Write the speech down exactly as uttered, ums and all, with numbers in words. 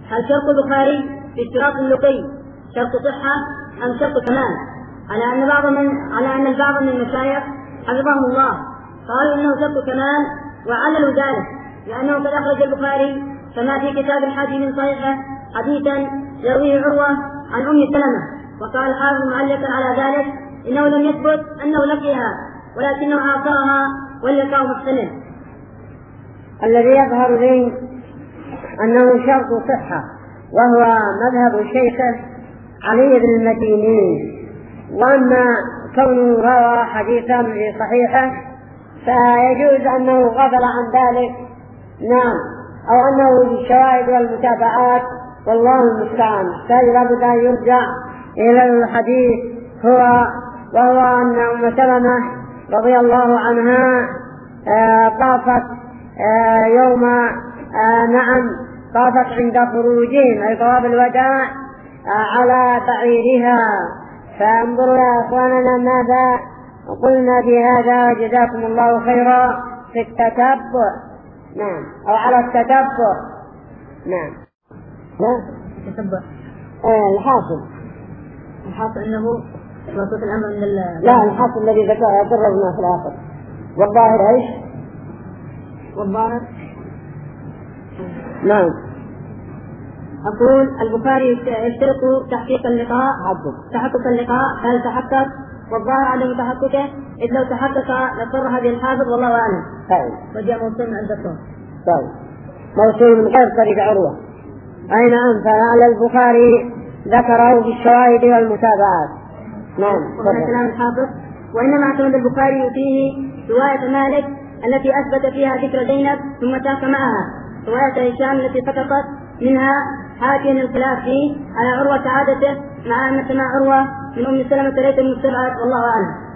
هل شرط البخاري في اشتراط اللقي شرط صحة أم شرط كمال؟ على أن بعض من على أن البعض من المشايخ حفظهم الله قالوا إنه شرط كمال وعللوا ذلك لأنه قد أخرج البخاري كما في كتاب الحج من صحيحه حديثا يرويه عروة عن أم سلمة، وقال الحافظ معلقا على ذلك إنه لم يثبت أنه لقيها ولكنه عاصرها واللقاء محتمل. الذي يظهر لي أنه شرط صحة وهو مذهب شيخه علي بن المديني، وأما كونه روى حديثا في صحيحه فيجوز أنه غفل عن ذلك، نعم، أو أنه بالشواهد والمتابعات، والله المستعان. فلا بد أن يرجع إلى الحديث هو وهو أن أم سلمة رضي الله عنها آه طافت آه يوم آه نعم طافت عند خروجهم أي طواف الوداع آه على بعيرها. فانظروا يا أخواننا ماذا قلنا في هذا، جزاكم الله خيرا، في التتبع، نعم، أو على التتبع، نعم. لا تتبع آه الحاصل الحاصل أنه وصف الأمر من ال... لا الحاصل الذي ذكره قررنا في الآخر. والظاهر إيش؟ والظاهر نعم. أقول البخاري يشترط تحقيق اللقاء تحقق اللقاء هل تحقق؟ والظاهر عدم تحققه، إذ لو تحقق لصرح به الحافظ والله أعلم. طيب. وجاء موصول من عندكم. طيب. موصول من غير طريق عروة. أي نعم. فعلى البخاري ذكره في الشواهد والمتابعات. نعم. وهنا كلام الحافظ. وإنما اعتمد البخاري فيه رواية مالك التي أثبت فيها ذكر زينب ثم تاك معها، رواية هشام التي سقطت منها حاكم الخلاف فيه على عروة عادته، مع أن سماع عروة من أم سلمة ليس مستبعد والله أعلم.